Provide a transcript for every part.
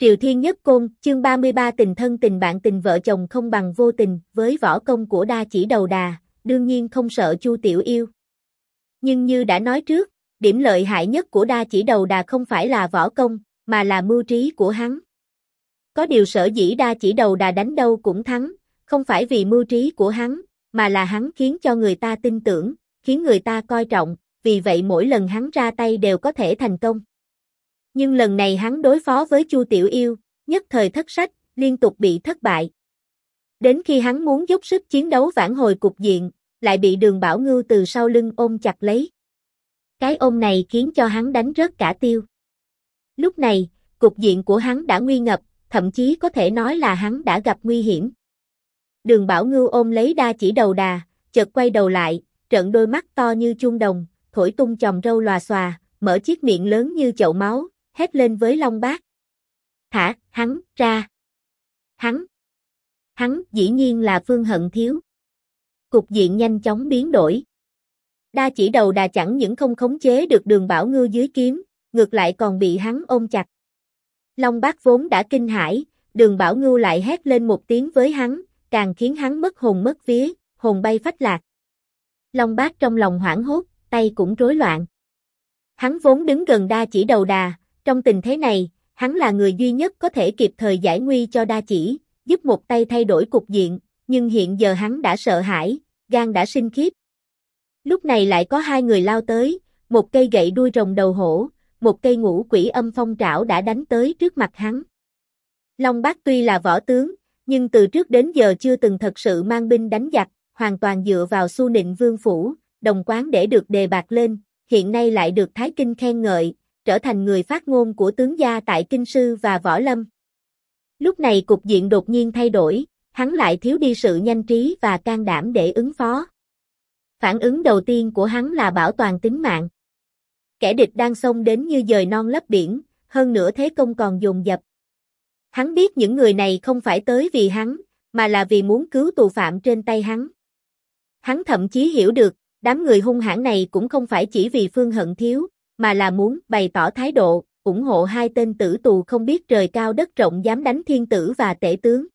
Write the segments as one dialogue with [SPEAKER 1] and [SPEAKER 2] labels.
[SPEAKER 1] Triều Thiên Nhất Côn, chương 33 tình thân tình bạn tình vợ chồng không bằng vô tình, với võ công của Đa Chỉ Đầu Đà, đương nhiên không sợ Chu Tiểu Yêu. Nhưng như đã nói trước, điểm lợi hại nhất của Đa Chỉ Đầu Đà không phải là võ công, mà là mưu trí của hắn. Có điều sở dĩ Đa Chỉ Đầu Đà đánh đâu cũng thắng, không phải vì mưu trí của hắn, mà là hắn khiến cho người ta tin tưởng, khiến người ta coi trọng, vì vậy mỗi lần hắn ra tay đều có thể thành công. Nhưng lần này hắn đối phó với Chu Tiểu Yêu, nhất thời thất sách, liên tục bị thất bại. Đến khi hắn muốn dốc sức chiến đấu vãn hồi cục diện, lại bị Đường Bảo Ngưu từ sau lưng ôm chặt lấy. Cái ôm này khiến cho hắn đánh rớt cả tiêu. Lúc này, cục diện của hắn đã nguy ngập, thậm chí có thể nói là hắn đã gặp nguy hiểm. Đường Bảo Ngưu ôm lấy Đa Chỉ Đầu Đà, chợt quay đầu lại, trợn đôi mắt to như chuông đồng, thổi tung chòm râu lòa xòa, mở chiếc miệng lớn như chậu máu, hét lên với Long Bác. Thả, hắn, ra. Hắn, dĩ nhiên là Phương Hận Thiếu. Cục diện nhanh chóng biến đổi. Đa Chỉ Đầu Đà chẳng những không khống chế được Đường Bảo Ngưu dưới kiếm, ngược lại còn bị hắn ôm chặt. Long Bác vốn đã kinh hãi, Đường Bảo Ngưu lại hét lên một tiếng với hắn, càng khiến hắn mất hồn mất vía, hồn bay phách lạc. Long Bác trong lòng hoảng hốt, tay cũng rối loạn. Hắn vốn đứng gần Đa Chỉ Đầu Đà, trong tình thế này, hắn là người duy nhất có thể kịp thời giải nguy cho Đa Chỉ, giúp một tay thay đổi cục diện, nhưng hiện giờ hắn đã sợ hãi, gan đã sinh khiếp. Lúc này lại có hai người lao tới, một cây gậy đuôi rồng đầu hổ, một cây ngũ quỷ âm phong trảo đã đánh tới trước mặt hắn. Long Bác tuy là võ tướng, nhưng từ trước đến giờ chưa từng thật sự mang binh đánh giặc, hoàn toàn dựa vào Xu Nịnh Vương phủ, đồng quán để được đề bạt lên, hiện nay lại được Thái Kinh khen ngợi, trở thành người phát ngôn của tướng gia tại Kinh Sư và Võ Lâm. Lúc này cục diện đột nhiên thay đổi, hắn lại thiếu đi sự nhanh trí và can đảm để ứng phó. Phản ứng đầu tiên của hắn là bảo toàn tính mạng. Kẻ địch đang xông đến như dời non lấp biển, hơn nữa thế công còn dồn dập. Hắn biết những người này không phải tới vì hắn, mà là vì muốn cứu tù phạm trên tay hắn. Hắn thậm chí hiểu được, đám người hung hãn này cũng không phải chỉ vì Phương Hận Thiếu, mà là muốn bày tỏ thái độ, ủng hộ hai tên tử tù không biết trời cao đất rộng dám đánh thiên tử và tể tướng.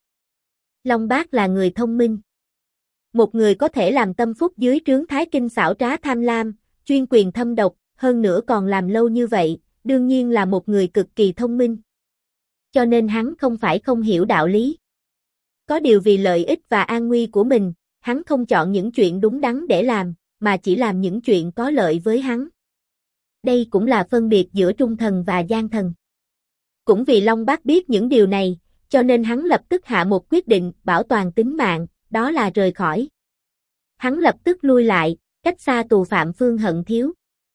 [SPEAKER 1] Long Bác là người thông minh. Một người có thể làm tâm phúc dưới trướng Thái Kinh xảo trá tham lam, chuyên quyền thâm độc, hơn nữa còn làm lâu như vậy, đương nhiên là một người cực kỳ thông minh. Cho nên hắn không phải không hiểu đạo lý. Có điều vì lợi ích và an nguy của mình, hắn không chọn những chuyện đúng đắn để làm, mà chỉ làm những chuyện có lợi với hắn. Đây cũng là phân biệt giữa trung thần và gian thần. Cũng vì Long Bác biết những điều này, cho nên hắn lập tức hạ một quyết định bảo toàn tính mạng, đó là rời khỏi. Hắn lập tức lui lại, cách xa tù phạm Phương Hận Thiếu.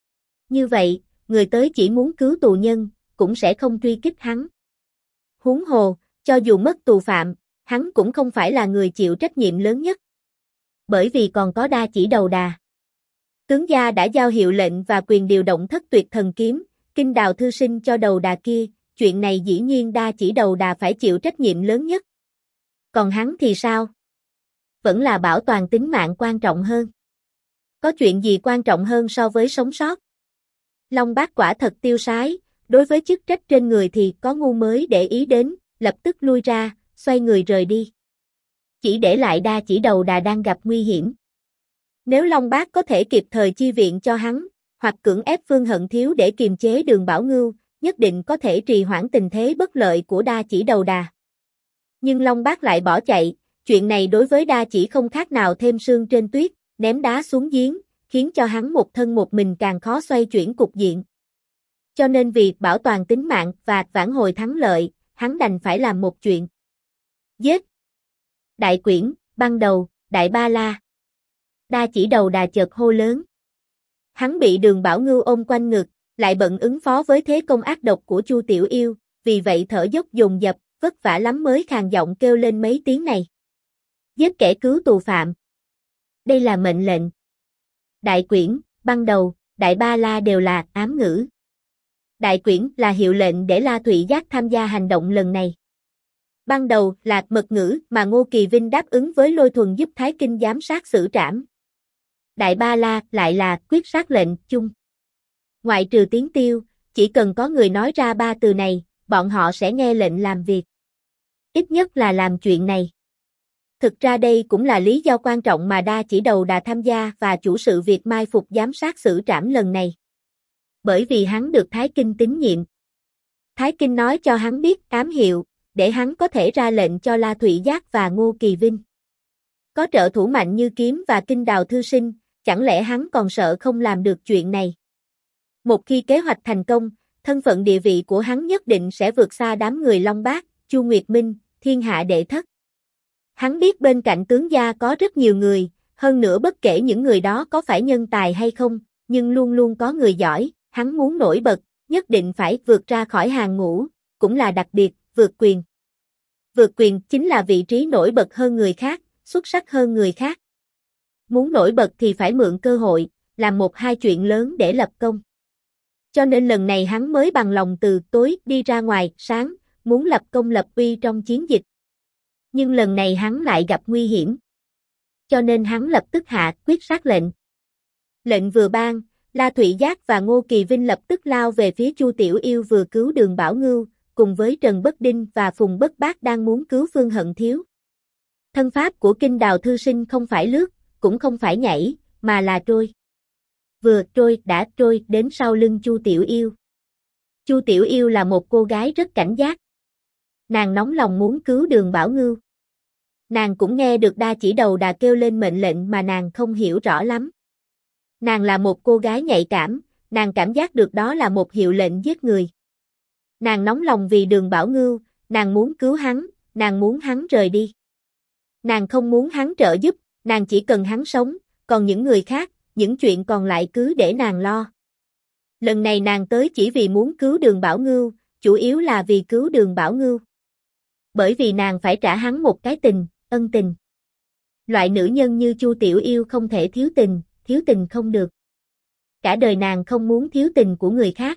[SPEAKER 1] Như vậy, người tới chỉ muốn cứu tù nhân, cũng sẽ không truy kích hắn. Huống hồ, cho dù mất tù phạm, hắn cũng không phải là người chịu trách nhiệm lớn nhất. Bởi vì còn có Đa Chỉ Đầu Đà. Tướng gia đã giao hiệu lệnh và quyền điều động Thất Tuyệt Thần Kiếm, kinh đào thư sinh cho Đầu Đà kia, chuyện này dĩ nhiên Đa Chỉ Đầu Đà phải chịu trách nhiệm lớn nhất. Còn hắn thì sao? Vẫn là bảo toàn tính mạng quan trọng hơn. Có chuyện gì quan trọng hơn so với sống sót? Long Bác quả thật tiêu sái, đối với chức trách trên người thì có ngu mới để ý đến, lập tức lui ra, xoay người rời đi. Chỉ để lại Đa Chỉ Đầu Đà đang gặp nguy hiểm. Nếu Long Bác có thể kịp thời chi viện cho hắn, hoặc cưỡng ép Phương Hận Thiếu để kiềm chế Đường Bảo Ngưu, nhất định có thể trì hoãn tình thế bất lợi của Đa Chỉ Đầu Đà. Nhưng Long Bác lại bỏ chạy, chuyện này đối với Đa Chỉ không khác nào thêm sương trên tuyết, ném đá xuống giếng, khiến cho hắn một thân một mình càng khó xoay chuyển cục diện. Cho nên vì bảo toàn tính mạng và vãn hồi thắng lợi, hắn đành phải làm một chuyện. Giết! Đại Quyển, Băng Đầu, Đại Ba La. Đa Chỉ Đầu Đà chợt hô lớn. Hắn bị Đường Bảo Ngưu ôm quanh ngực, lại bận ứng phó với thế công ác độc của Chu Tiểu Yêu, vì vậy thở dốc dồn dập, vất vả lắm mới khàn giọng kêu lên mấy tiếng này. Giết kẻ cứu tù phạm. Đây là mệnh lệnh. Đại Quyển, Băng Đầu, Đại Ba La đều là ám ngữ. Đại Quyển là hiệu lệnh để La Thụy Giác tham gia hành động lần này. Băng Đầu là mật ngữ mà Ngô Kỳ Vinh đáp ứng với Lôi Thuần giúp Thái Kinh giám sát xử trảm. Đại Ba La lại là quyết sát lệnh chung. Ngoại trừ Tiến Tiêu, chỉ cần có người nói ra ba từ này, bọn họ sẽ nghe lệnh làm việc. Ít nhất là làm chuyện này. Thực ra đây cũng là lý do quan trọng mà Đa Chỉ Đầu Đà tham gia và chủ sự việc mai phục giám sát xử trảm lần này. Bởi vì hắn được Thái Kinh tín nhiệm. Thái Kinh nói cho hắn biết ám hiệu, để hắn có thể ra lệnh cho La Thụy Giác và Ngô Kỳ Vinh. Có trợ thủ mạnh như Kiếm và Kinh Đào Thư Sinh, chẳng lẽ hắn còn sợ không làm được chuyện này? Một khi kế hoạch thành công, thân phận địa vị của hắn nhất định sẽ vượt xa đám người Long Bát, Chu Nguyệt Minh, thiên hạ đệ thất. Hắn biết bên cạnh tướng gia có rất nhiều người, hơn nữa bất kể những người đó có phải nhân tài hay không, nhưng luôn luôn có người giỏi, hắn muốn nổi bật, nhất định phải vượt ra khỏi hàng ngũ, cũng là đặc biệt, vượt quyền. Vượt quyền chính là vị trí nổi bật hơn người khác, xuất sắc hơn người khác. Muốn nổi bật thì phải mượn cơ hội, làm một hai chuyện lớn để lập công. Cho nên lần này hắn mới bằng lòng từ tối đi ra ngoài, sáng, muốn lập công lập uy trong chiến dịch. Nhưng lần này hắn lại gặp nguy hiểm. Cho nên hắn lập tức hạ quyết sát lệnh. Lệnh vừa ban, La Thụy Giác và Ngô Kỳ Vinh lập tức lao về phía Chu Tiểu Yêu vừa cứu Đường Bảo Ngưu, cùng với Trần Bất Đinh và Phùng Bất Bát đang muốn cứu Phương Hận Thiếu. Thân pháp của Kinh Đào Thư Sinh không phải lướt, cũng không phải nhảy, mà là trôi. Vừa trôi đã trôi đến sau lưng Chu Tiểu Yêu. Chu Tiểu Yêu là một cô gái rất cảnh giác. Nàng nóng lòng muốn cứu Đường Bảo Ngưu. Nàng cũng nghe được Đa Chỉ Đầu Đà kêu lên mệnh lệnh mà nàng không hiểu rõ lắm. Nàng là một cô gái nhạy cảm, nàng cảm giác được đó là một hiệu lệnh giết người. Nàng nóng lòng vì Đường Bảo Ngưu, nàng muốn cứu hắn, nàng muốn hắn rời đi. Nàng không muốn hắn trợ giúp, nàng chỉ cần hắn sống, còn những người khác, những chuyện còn lại cứ để nàng lo. Lần này nàng tới chỉ vì muốn cứu Đường Bảo Ngưu, chủ yếu là vì cứu Đường Bảo Ngưu. Bởi vì nàng phải trả hắn một cái tình, ân tình. Loại nữ nhân như Chu Tiểu Yêu không thể thiếu tình không được. Cả đời nàng không muốn thiếu tình của người khác.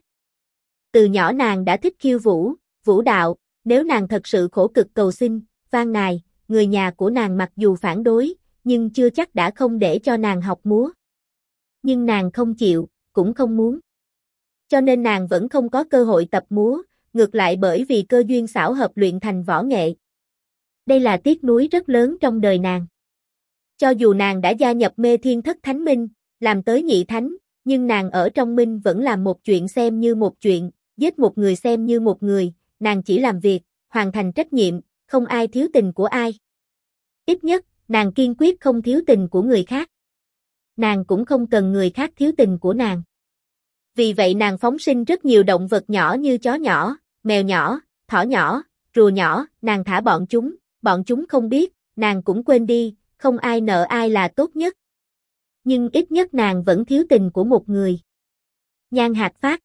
[SPEAKER 1] Từ nhỏ nàng đã thích khiêu vũ, vũ đạo, nếu nàng thật sự khổ cực cầu xin, van nài, người nhà của nàng mặc dù phản đối, nhưng chưa chắc đã không để cho nàng học múa. Nhưng nàng không chịu, cũng không muốn. Cho nên nàng vẫn không có cơ hội tập múa, ngược lại bởi vì cơ duyên xảo hợp luyện thành võ nghệ. Đây là tiếc nuối rất lớn trong đời nàng. Cho dù nàng đã gia nhập Mê Thiên Thất Thánh Minh, làm tới nhị thánh, nhưng nàng ở trong Minh vẫn làm một chuyện xem như một chuyện, giết một người xem như một người, nàng chỉ làm việc, hoàn thành trách nhiệm, không ai thiếu tình của ai. Ít nhất, nàng kiên quyết không thiếu tình của người khác. Nàng cũng không cần người khác thiếu tình của nàng. Vì vậy nàng phóng sinh rất nhiều động vật nhỏ như chó nhỏ, mèo nhỏ, thỏ nhỏ, rùa nhỏ, nàng thả bọn chúng không biết, nàng cũng quên đi, không ai nợ ai là tốt nhất. Nhưng ít nhất nàng vẫn thiếu tình của một người. Nhan Hạc Phát.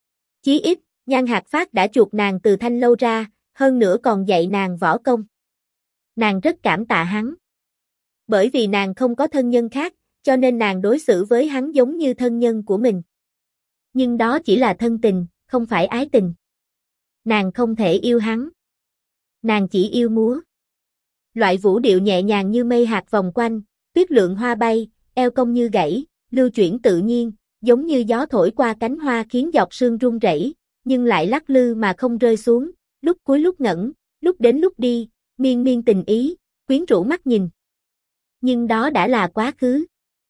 [SPEAKER 1] Chí ít, Nhan Hạc Phát đã chuộc nàng từ Thanh Lâu ra, hơn nữa còn dạy nàng võ công. Nàng rất cảm tạ hắn. Bởi vì nàng không có thân nhân khác, cho nên nàng đối xử với hắn giống như thân nhân của mình. Nhưng đó chỉ là thân tình, không phải ái tình. Nàng không thể yêu hắn. Nàng chỉ yêu múa. Loại vũ điệu nhẹ nhàng như mây hạt vòng quanh, tuyết lượng hoa bay, eo cong như gãy, lưu chuyển tự nhiên, giống như gió thổi qua cánh hoa khiến giọt sương rung rẩy, nhưng lại lắc lư mà không rơi xuống, lúc cuối lúc ngẩng, lúc đến lúc đi, miên miên tình ý, quyến rũ mắt nhìn. Nhưng đó đã là quá khứ.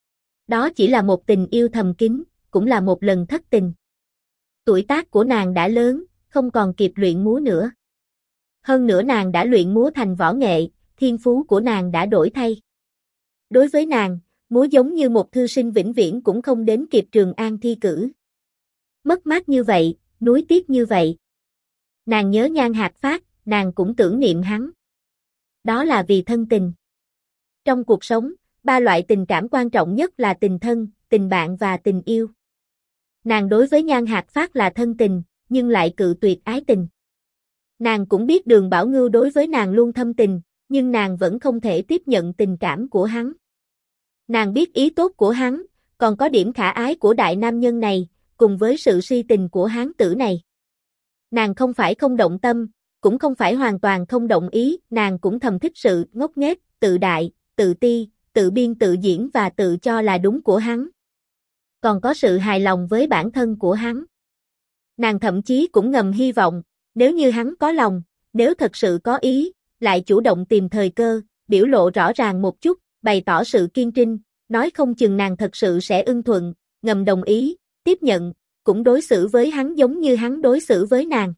[SPEAKER 1] Đó chỉ là một tình yêu thầm kín, cũng là một lần thất tình. Tuổi tác của nàng đã lớn, không còn kịp luyện múa nữa. Hơn nữa nàng đã luyện múa thành võ nghệ, thiên phú của nàng đã đổi thay. Đối với nàng, múa giống như một thư sinh vĩnh viễn cũng không đến kịp Trường An thi cử. Mất mát như vậy, nuối tiếc như vậy. Nàng nhớ Nhan Hạc Phát, nàng cũng tưởng niệm hắn. Đó là vì thân tình. Trong cuộc sống, ba loại tình cảm quan trọng nhất là tình thân, tình bạn và tình yêu. Nàng đối với Nhan Hạc Phát là thân tình, nhưng lại cự tuyệt ái tình. Nàng cũng biết Đường Bảo Ngưu đối với nàng luôn thâm tình, nhưng nàng vẫn không thể tiếp nhận tình cảm của hắn. Nàng biết ý tốt của hắn, còn có điểm khả ái của đại nam nhân này, cùng với sự si tình của hán tử này. Nàng không phải không động tâm, cũng không phải hoàn toàn không đồng ý, nàng cũng thầm thích sự ngốc nghếch, tự đại, tự ti, tự biên tự diễn và tự cho là đúng của hắn. Còn có sự hài lòng với bản thân của hắn. Nàng thậm chí cũng ngầm hy vọng, Nếu như hắn có lòng, nếu thật sự có ý, lại chủ động tìm thời cơ, biểu lộ rõ ràng một chút, bày tỏ sự kiên trinh, nói không chừng nàng thật sự sẽ ưng thuận, ngầm đồng ý, tiếp nhận, cũng đối xử với hắn giống như hắn đối xử với nàng.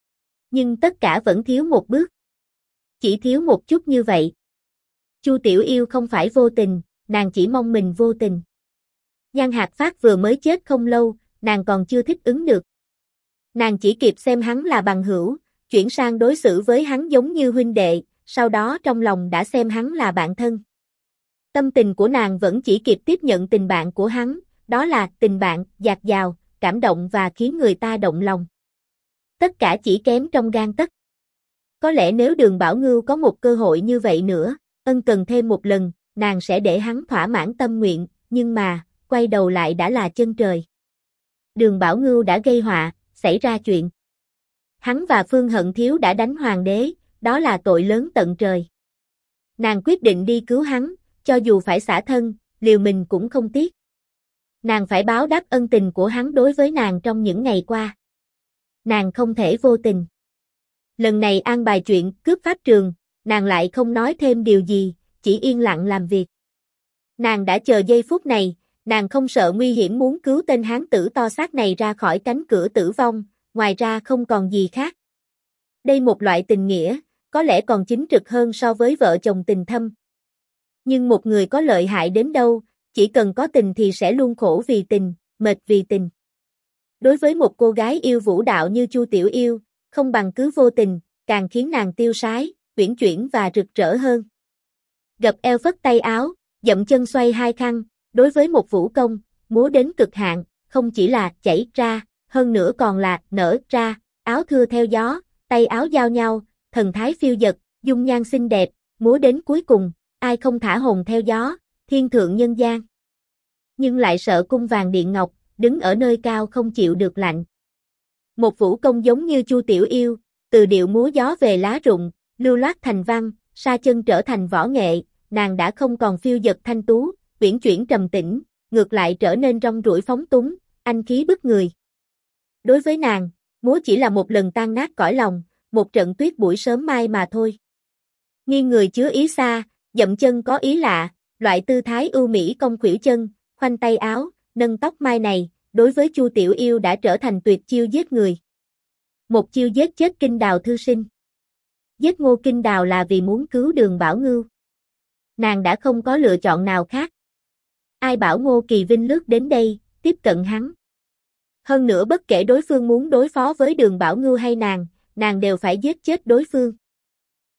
[SPEAKER 1] Nhưng tất cả vẫn thiếu một bước. Chỉ thiếu một chút như vậy. Chu Tiểu Yêu không phải vô tình, nàng chỉ mong mình vô tình. Nhan Hạc Phát vừa mới chết không lâu, nàng còn chưa thích ứng được. Nàng chỉ kịp xem hắn là bằng hữu, chuyển sang đối xử với hắn giống như huynh đệ, sau đó trong lòng đã xem hắn là bạn thân. Tâm tình của nàng vẫn chỉ kịp tiếp nhận tình bạn của hắn, đó là tình bạn, dạt dào, cảm động và khiến người ta động lòng. Tất cả chỉ kém trong gang tấc. Có lẽ nếu Đường Bảo Ngưu có một cơ hội như vậy nữa, ân cần thêm một lần, nàng sẽ để hắn thỏa mãn tâm nguyện, nhưng mà, quay đầu lại đã là chân trời. Đường Bảo Ngưu đã gây họa, xảy ra chuyện. Hắn và Phương Hận Thiếu đã đánh hoàng đế, đó là tội lớn tận trời. Nàng quyết định đi cứu hắn, cho dù phải xả thân, liều mình cũng không tiếc. Nàng phải báo đáp ân tình của hắn đối với nàng trong những ngày qua. Nàng không thể vô tình. Lần này an bài chuyện cướp pháp trường, nàng lại không nói thêm điều gì, chỉ yên lặng làm việc. Nàng đã chờ giây phút này, nàng không sợ nguy hiểm muốn cứu tên hán tử to xác này ra khỏi cánh cửa tử vong, ngoài ra không còn gì khác. Đây một loại tình nghĩa, có lẽ còn chính trực hơn so với vợ chồng tình thâm. Nhưng một người có lợi hại đến đâu, chỉ cần có tình thì sẽ luôn khổ vì tình, mệt vì tình. Đối với một cô gái yêu vũ đạo như Chu Tiểu Yêu, không bằng cứ vô tình, càng khiến nàng tiêu sái, uyển chuyển và rực rỡ hơn. Gập eo phất tay áo, dậm chân xoay hai khăn, đối với một vũ công, múa đến cực hạn, không chỉ là chảy ra, hơn nữa còn là nở ra, áo thưa theo gió, tay áo giao nhau, thần thái phiêu dật, dung nhan xinh đẹp, múa đến cuối cùng, ai không thả hồn theo gió, thiên thượng nhân gian. Nhưng lại sợ cung vàng điện ngọc, đứng ở nơi cao không chịu được lạnh. Một vũ công giống như Chu Tiểu Yêu, từ điệu múa gió về lá rụng, lưu loát thành văn, sa chân trở thành võ nghệ, nàng đã không còn phiêu dật thanh tú, uyển chuyển trầm tĩnh, ngược lại trở nên rong ruổi phóng túng, anh khí bức người. Đối với nàng, múa chỉ là một lần tan nát cõi lòng, một trận tuyết buổi sớm mai mà thôi. Nghiêng người chứa ý xa, dậm chân có ý lạ, loại tư thái ưu mỹ cong khuỷu chân, khoanh tay áo, nâng tóc mai này, đối với Chu Tiểu Yêu đã trở thành tuyệt chiêu giết người. Một chiêu giết chết Kinh Đào thư sinh. Giết Ngô Kinh Đào là vì muốn cứu Đường Bảo Ngưu. Nàng đã không có lựa chọn nào khác. Ai bảo Ngô Kỳ Vinh lướt đến đây, tiếp cận hắn. Hơn nữa bất kể đối phương muốn đối phó với Đường Bảo Ngưu hay nàng đều phải giết chết đối phương.